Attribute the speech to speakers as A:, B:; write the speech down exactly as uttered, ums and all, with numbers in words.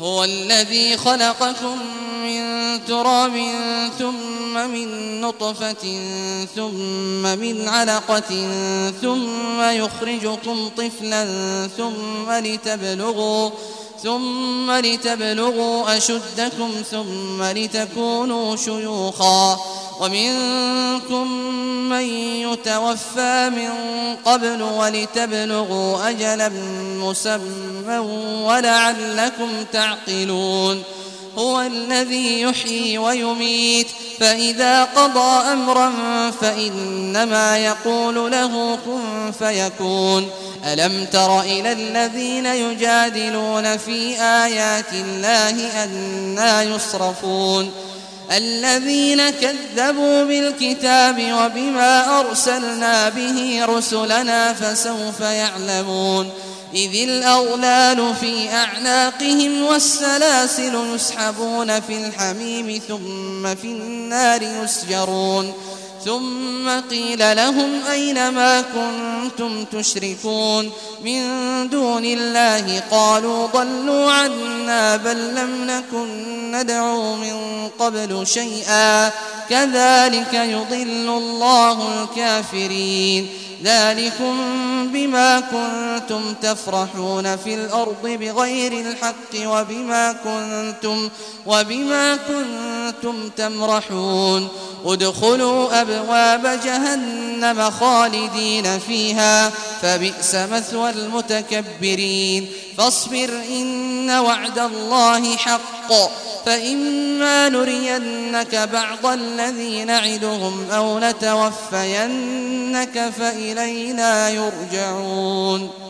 A: هو الذي خلقكم من تراب ثم من نطفة ثم من علقة ثم يخرجكم طفلا ثم لتبلغوا ثم لتبلغوا أشدكم ثم لتكونوا شيوخا ومنكم من يتوفى من قبل ولتبلغوا أجلا مسمى ولعلكم تعقلون هو الذي يحيي ويميت فإذا قضى أمرا فإنما يقول له كن فيكون ألم تر إلى الذين يجادلون في آيات الله أنى يصرفون الذين كذبوا بالكتاب وبما أرسلنا به رسلنا فسوف يعلمون إذ الأغلال في أعناقهم والسلاسل يسحبون في الحميم ثم في النار يسجرون ثم قيل لهم أين ما كنتم تشركون من دون الله قالوا ضلوا عنا بل لم نكن ندعو من قبل شيئا كذلك يضل الله الكافرين ذلكم بما كنتم تفرحون في الأرض بغير الحق وبما كنتم, وبما كنتم تمرحون ادخلوا أبواب جهنم خالدين فيها فبئس مثوى المتكبرين فاصبر إن وعد الله حق فإما نرينك بعض الذي نعدهم أو نتوفينك فإلينا يرجعون.